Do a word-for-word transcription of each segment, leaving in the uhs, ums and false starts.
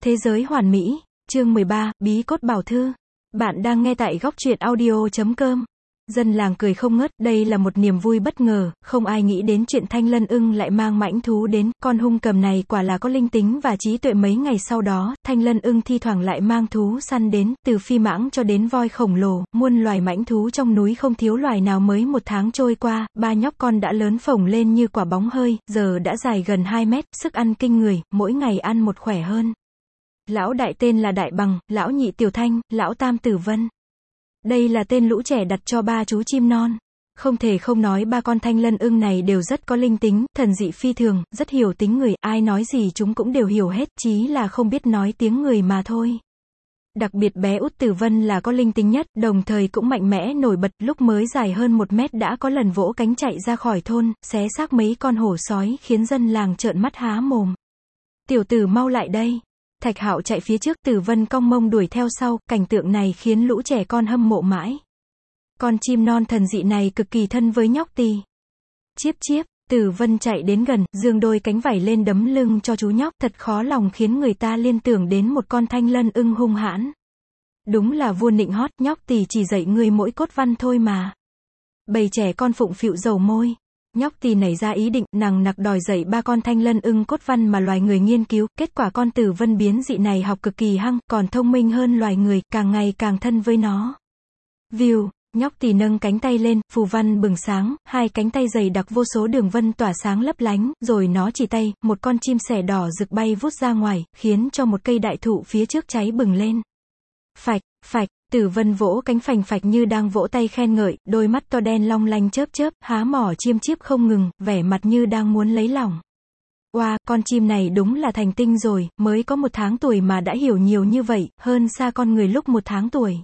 Thế giới hoàn mỹ, chương mười ba, bí cốt bảo thư. Bạn đang nghe tại góc truyện audio chấm com. Dân làng cười không ngớt, đây là một niềm vui bất ngờ, không ai nghĩ đến chuyện Thanh Lân Ưng lại mang mãnh thú đến, con hung cầm này quả là có linh tính và trí tuệ. Mấy ngày sau đó, Thanh Lân Ưng thi thoảng lại mang thú săn đến, từ phi mãng cho đến voi khổng lồ, muôn loài mãnh thú trong núi không thiếu loài nào. Mới một tháng trôi qua, ba nhóc con đã lớn phồng lên như quả bóng hơi, giờ đã dài gần hai mét, sức ăn kinh người, mỗi ngày ăn một khỏe hơn. Lão đại tên là Đại Bằng, lão nhị Tiểu Thanh, lão tam Tử Vân. Đây là tên lũ trẻ đặt cho ba chú chim non. Không thể không nói ba con Thanh Lân Ưng này đều rất có linh tính, thần dị phi thường, rất hiểu tính người, ai nói gì chúng cũng đều hiểu hết, chí là không biết nói tiếng người mà thôi. Đặc biệt bé út Tử Vân là có linh tính nhất, đồng thời cũng mạnh mẽ nổi bật, lúc mới dài hơn một mét đã có lần vỗ cánh chạy ra khỏi thôn, xé xác mấy con hổ sói, khiến dân làng trợn mắt há mồm. Tiểu tử mau lại đây. Thạch Hạo chạy phía trước, Tử Vân cong mông đuổi theo sau, cảnh tượng này khiến lũ trẻ con hâm mộ mãi. Con chim non thần dị này cực kỳ thân với nhóc tì. Chiếp chiếp, Tử Vân chạy đến gần, giương đôi cánh vảy lên đấm lưng cho chú nhóc, thật khó lòng khiến người ta liên tưởng đến một con Thanh Lân Ưng hung hãn. Đúng là vua nịnh hót, nhóc tì chỉ dạy người mỗi cốt văn thôi mà. Bầy trẻ con phụng phịu dầu môi. Nhóc tì nảy ra ý định, nằng nặc đòi dạy ba con Thanh Lân Ưng cốt văn mà loài người nghiên cứu, kết quả con Tử Vân biến dị này học cực kỳ hăng, còn thông minh hơn loài người, càng ngày càng thân với nó. View, nhóc tì nâng cánh tay lên, phù văn bừng sáng, hai cánh tay dày đặc vô số đường vân tỏa sáng lấp lánh, rồi nó chỉ tay, một con chim sẻ đỏ rực bay vút ra ngoài, khiến cho một cây đại thụ phía trước cháy bừng lên. Phạch, phạch. Tử Vân vỗ cánh phành phạch như đang vỗ tay khen ngợi, đôi mắt to đen long lanh chớp chớp, há mỏ chiêm chiếp không ngừng, vẻ mặt như đang muốn lấy lòng. Oa, con chim này đúng là thành tinh rồi, mới có một tháng tuổi mà đã hiểu nhiều như vậy, hơn xa con người lúc một tháng tuổi.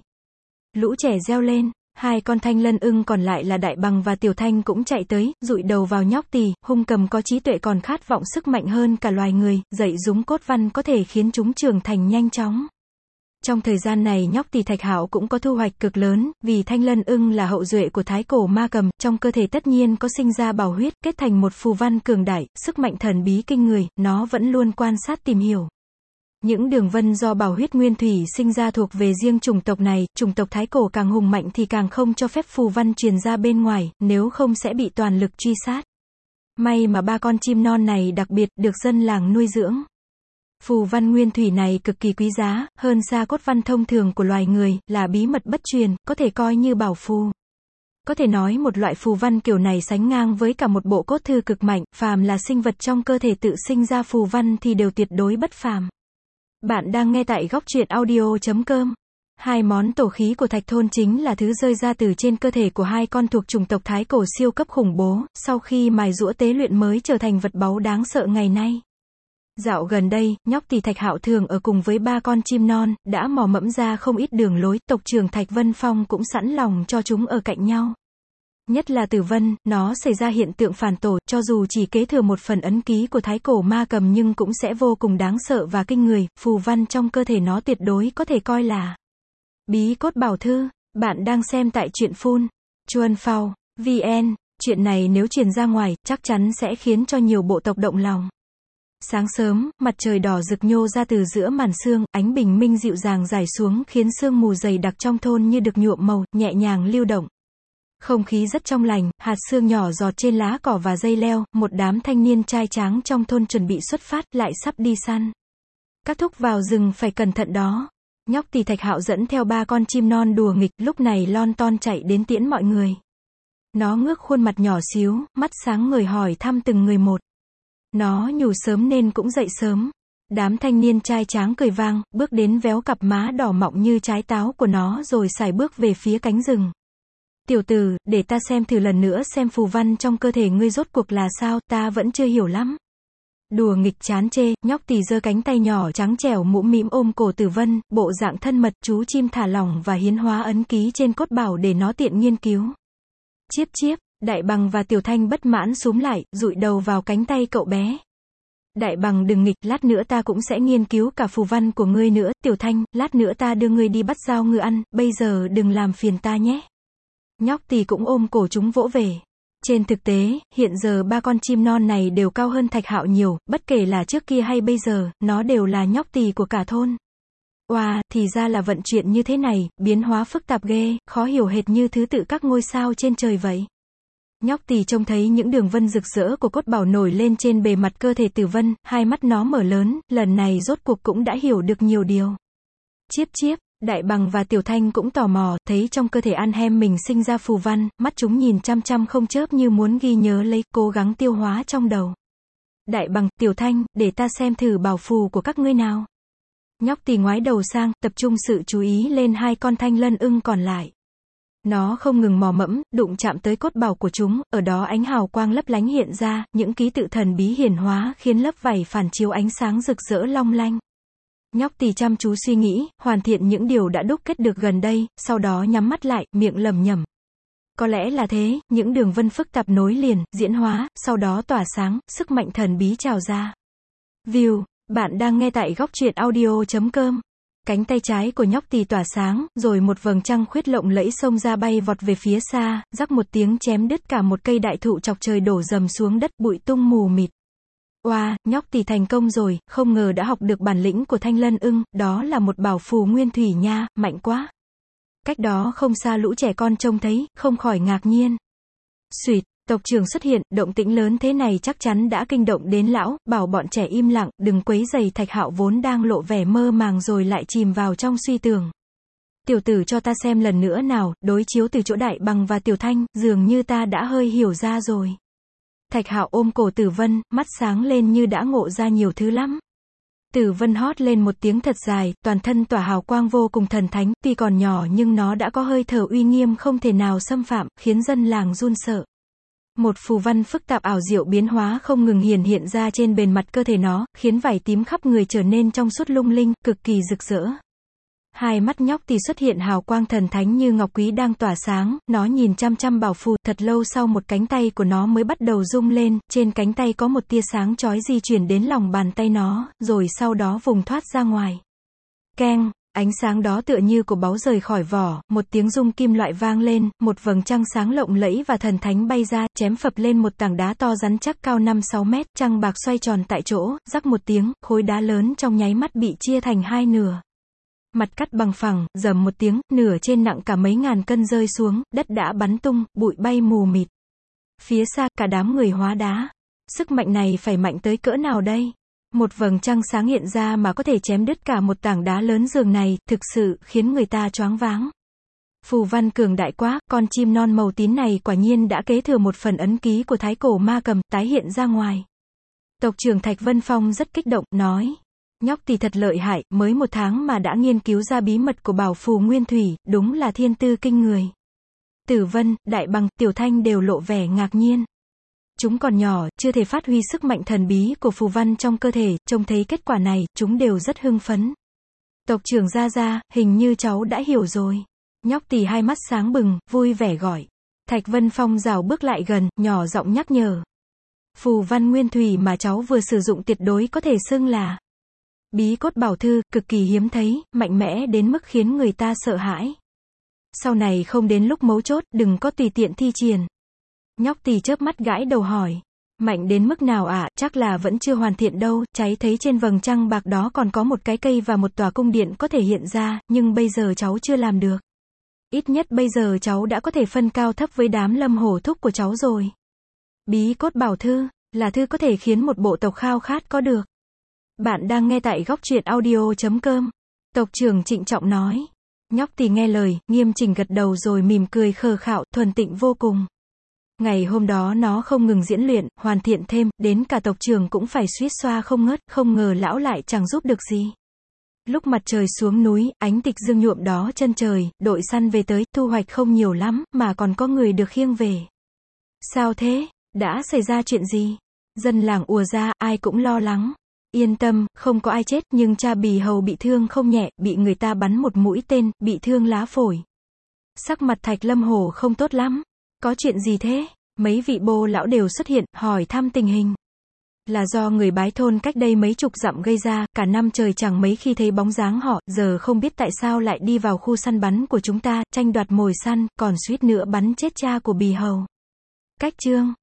Lũ trẻ reo lên, hai con Thanh Lân Ưng còn lại là Đại Bằng và Tiểu Thanh cũng chạy tới, dụi đầu vào nhóc tì, hung cầm có trí tuệ còn khát vọng sức mạnh hơn cả loài người, dạy dúng cốt văn có thể khiến chúng trưởng thành nhanh chóng. Trong thời gian này nhóc tì Thạch Hạo cũng có thu hoạch cực lớn, vì Thanh Lân Ưng là hậu duệ của thái cổ ma cầm, trong cơ thể tất nhiên có sinh ra bảo huyết, kết thành một phù văn cường đại, sức mạnh thần bí kinh người, nó vẫn luôn quan sát tìm hiểu. Những đường vân do bảo huyết nguyên thủy sinh ra thuộc về riêng chủng tộc này, chủng tộc thái cổ càng hùng mạnh thì càng không cho phép phù văn truyền ra bên ngoài, nếu không sẽ bị toàn lực truy sát. May mà ba con chim non này đặc biệt, được dân làng nuôi dưỡng. Phù văn nguyên thủy này cực kỳ quý giá, hơn xa cốt văn thông thường của loài người, là bí mật bất truyền, có thể coi như bảo phù. Có thể nói một loại phù văn kiểu này sánh ngang với cả một bộ cốt thư cực mạnh, phàm là sinh vật trong cơ thể tự sinh ra phù văn thì đều tuyệt đối bất phàm. Bạn đang nghe tại góc truyện audio chấm com. Hai món tổ khí của Thạch Thôn chính là thứ rơi ra từ trên cơ thể của hai con thuộc chủng tộc thái cổ siêu cấp khủng bố, sau khi mài giũa tế luyện mới trở thành vật báu đáng sợ ngày nay. Dạo gần đây, nhóc tì Thạch Hạo thường ở cùng với ba con chim non, đã mò mẫm ra không ít đường lối, tộc trưởng Thạch Vân Phong cũng sẵn lòng cho chúng ở cạnh nhau. Nhất là Tử Vân, nó xảy ra hiện tượng phản tổ, cho dù chỉ kế thừa một phần ấn ký của thái cổ ma cầm nhưng cũng sẽ vô cùng đáng sợ và kinh người, phù văn trong cơ thể nó tuyệt đối có thể coi là bí cốt bảo thư. Bạn đang xem tại truyện phun Chuan Phao vn. Chuyện này nếu truyền ra ngoài, chắc chắn sẽ khiến cho nhiều bộ tộc động lòng. Sáng sớm, mặt trời đỏ rực nhô ra từ giữa màn sương, ánh bình minh dịu dàng rải xuống khiến sương mù dày đặc trong thôn như được nhuộm màu, nhẹ nhàng lưu động. Không khí rất trong lành, hạt sương nhỏ giọt trên lá cỏ và dây leo, một đám thanh niên trai tráng trong thôn chuẩn bị xuất phát, lại sắp đi săn. Các thúc vào rừng phải cẩn thận đó. Nhóc tì Thạch Hạo dẫn theo ba con chim non đùa nghịch, lúc này lon ton chạy đến tiễn mọi người. Nó ngước khuôn mặt nhỏ xíu, mắt sáng ngời hỏi thăm từng người một. Nó nhủ sớm nên cũng dậy sớm. Đám thanh niên trai tráng cười vang, bước đến véo cặp má đỏ mọng như trái táo của nó rồi sải bước về phía cánh rừng. Tiểu tử, để ta xem thử lần nữa xem phù văn trong cơ thể ngươi rốt cuộc là sao, ta vẫn chưa hiểu lắm. Đùa nghịch chán chê, nhóc tì giơ cánh tay nhỏ trắng trẻo mũm mĩm ôm cổ Tử Vân, bộ dạng thân mật, chú chim thả lỏng và hiến hóa ấn ký trên cốt bảo để nó tiện nghiên cứu. Chiếp chiếp. Đại Bằng và Tiểu Thanh bất mãn xúm lại, dụi đầu vào cánh tay cậu bé. Đại Bằng đừng nghịch, lát nữa ta cũng sẽ nghiên cứu cả phù văn của ngươi nữa, Tiểu Thanh, lát nữa ta đưa ngươi đi bắt dao ngựa ăn, bây giờ đừng làm phiền ta nhé. Nhóc tì cũng ôm cổ chúng vỗ về. Trên thực tế, hiện giờ ba con chim non này đều cao hơn Thạch Hạo nhiều, bất kể là trước kia hay bây giờ, nó đều là nhóc tỳ của cả thôn. Oa, wow, thì ra là vận chuyện như thế này, biến hóa phức tạp ghê, khó hiểu hệt như thứ tự các ngôi sao trên trời vậy. Nhóc tỳ trông thấy những đường vân rực rỡ của cốt bảo nổi lên trên bề mặt cơ thể Tử Vân, hai mắt nó mở lớn, lần này rốt cuộc cũng đã hiểu được nhiều điều. Chiếp chiếp, Đại Bằng và Tiểu Thanh cũng tò mò, thấy trong cơ thể An Hem mình sinh ra phù văn, mắt chúng nhìn chăm chăm không chớp như muốn ghi nhớ lấy, cố gắng tiêu hóa trong đầu. Đại Bằng, Tiểu Thanh, để ta xem thử bảo phù của các ngươi nào. Nhóc tỳ ngoái đầu sang, tập trung sự chú ý lên hai con thanh lân ưng còn lại. Nó không ngừng mò mẫm, đụng chạm tới cốt bảo của chúng, ở đó ánh hào quang lấp lánh hiện ra, những ký tự thần bí hiển hóa khiến lớp vảy phản chiếu ánh sáng rực rỡ long lanh. Nhóc tỳ chăm chú suy nghĩ, hoàn thiện những điều đã đúc kết được gần đây, sau đó nhắm mắt lại, miệng lẩm nhẩm. Có lẽ là thế, những đường vân phức tạp nối liền, diễn hóa, sau đó tỏa sáng, sức mạnh thần bí trào ra. View, bạn đang nghe tại góc truyện audio chấm com. Cánh tay trái của nhóc tỳ tỏa sáng, rồi một vầng trăng khuyết lộng lẫy xông ra bay vọt về phía xa, rắc một tiếng chém đứt cả một cây đại thụ chọc trời đổ rầm xuống đất, bụi tung mù mịt. Oa, wow, nhóc tỳ thành công rồi, không ngờ đã học được bản lĩnh của thanh lân ưng, đó là một bảo phù nguyên thủy nha, mạnh quá. Cách đó không xa lũ trẻ con trông thấy, không khỏi ngạc nhiên. Xuyệt, tộc trưởng xuất hiện, động tĩnh lớn thế này chắc chắn đã kinh động đến lão, bảo bọn trẻ im lặng, đừng quấy rầy Thạch Hạo vốn đang lộ vẻ mơ màng rồi lại chìm vào trong suy tưởng. Tiểu tử cho ta xem lần nữa nào, đối chiếu từ chỗ Đại Bằng và Tiểu Thanh, dường như ta đã hơi hiểu ra rồi. Thạch Hạo ôm cổ Tử Vân, mắt sáng lên như đã ngộ ra nhiều thứ lắm. Tử Vân hót lên một tiếng thật dài, toàn thân tỏa hào quang vô cùng thần thánh, tuy còn nhỏ nhưng nó đã có hơi thở uy nghiêm không thể nào xâm phạm, khiến dân làng run sợ. Một phù văn phức tạp ảo diệu biến hóa không ngừng hiển hiện ra trên bề mặt cơ thể nó, khiến vảy tím khắp người trở nên trong suốt lung linh, cực kỳ rực rỡ. Hai mắt nhóc tỳ xuất hiện hào quang thần thánh như ngọc quý đang tỏa sáng, nó nhìn chăm chăm bảo phù, thật lâu sau một cánh tay của nó mới bắt đầu rung lên, trên cánh tay có một tia sáng chói di chuyển đến lòng bàn tay nó, rồi sau đó vùng thoát ra ngoài. Keng, ánh sáng đó tựa như của báu rời khỏi vỏ, một tiếng rung kim loại vang lên, một vầng trăng sáng lộng lẫy và thần thánh bay ra, chém phập lên một tảng đá to rắn chắc cao năm sáu mét, trăng bạc xoay tròn tại chỗ, rắc một tiếng, khối đá lớn trong nháy mắt bị chia thành hai nửa. Mặt cắt bằng phẳng, rầm một tiếng, nửa trên nặng cả mấy ngàn cân rơi xuống, đất đã bắn tung, bụi bay mù mịt. Phía xa, cả đám người hóa đá. Sức mạnh này phải mạnh tới cỡ nào đây? Một vầng trăng sáng hiện ra mà có thể chém đứt cả một tảng đá lớn giường này, thực sự khiến người ta choáng váng. Phù văn cường đại quá, con chim non màu tím này quả nhiên đã kế thừa một phần ấn ký của thái cổ ma cầm, tái hiện ra ngoài. Tộc trưởng Thạch Vân Phong rất kích động, nói. Nhóc tỳ thật lợi hại, mới một tháng mà đã nghiên cứu ra bí mật của bảo phù nguyên thủy, đúng là thiên tư kinh người. Tử Vân, Đại Bằng, Tiểu Thanh đều lộ vẻ ngạc nhiên. Chúng còn nhỏ, chưa thể phát huy sức mạnh thần bí của phù văn trong cơ thể, trông thấy kết quả này, chúng đều rất hưng phấn. Tộc trưởng Gia Gia, hình như cháu đã hiểu rồi. Nhóc tỳ hai mắt sáng bừng, vui vẻ gọi. Thạch Vân Phong rảo bước lại gần, nhỏ giọng nhắc nhở. Phù văn nguyên thủy mà cháu vừa sử dụng tuyệt đối có thể xưng là bí cốt bảo thư, cực kỳ hiếm thấy, mạnh mẽ đến mức khiến người ta sợ hãi. Sau này không đến lúc mấu chốt, đừng có tùy tiện thi triển. Nhóc tỳ chớp mắt gãi đầu hỏi. Mạnh đến mức nào ạ? À? Chắc là vẫn chưa hoàn thiện đâu, cháy thấy trên vầng trăng bạc đó còn có một cái cây và một tòa cung điện có thể hiện ra, nhưng bây giờ cháu chưa làm được. Ít nhất bây giờ cháu đã có thể phân cao thấp với đám Lâm Hổ thúc của cháu rồi. Bí cốt bảo thư, là thư có thể khiến một bộ tộc khao khát có được. Bạn đang nghe tại góc truyện audio chấm com. Tộc trưởng trịnh trọng nói. Nhóc tỳ nghe lời, nghiêm chỉnh gật đầu rồi mỉm cười khờ khạo, thuần tịnh vô cùng. Ngày hôm đó nó không ngừng diễn luyện, hoàn thiện thêm, đến cả tộc trưởng cũng phải suýt xoa không ngớt, không ngờ lão lại chẳng giúp được gì. Lúc mặt trời xuống núi, ánh tịch dương nhuộm đó chân trời, đội săn về tới, thu hoạch không nhiều lắm, mà còn có người được khiêng về. Sao thế? Đã xảy ra chuyện gì? Dân làng ùa ra, ai cũng lo lắng. Yên tâm, không có ai chết, nhưng cha Bì Hầu bị thương không nhẹ, bị người ta bắn một mũi tên, bị thương lá phổi. Sắc mặt Thạch Lâm Hổ không tốt lắm. Có chuyện gì thế? Mấy vị bô lão đều xuất hiện, hỏi thăm tình hình. Là do người bái thôn cách đây mấy chục dặm gây ra, cả năm trời chẳng mấy khi thấy bóng dáng họ, giờ không biết tại sao lại đi vào khu săn bắn của chúng ta, tranh đoạt mồi săn, còn suýt nữa bắn chết cha của Bì Hầu. Cách chương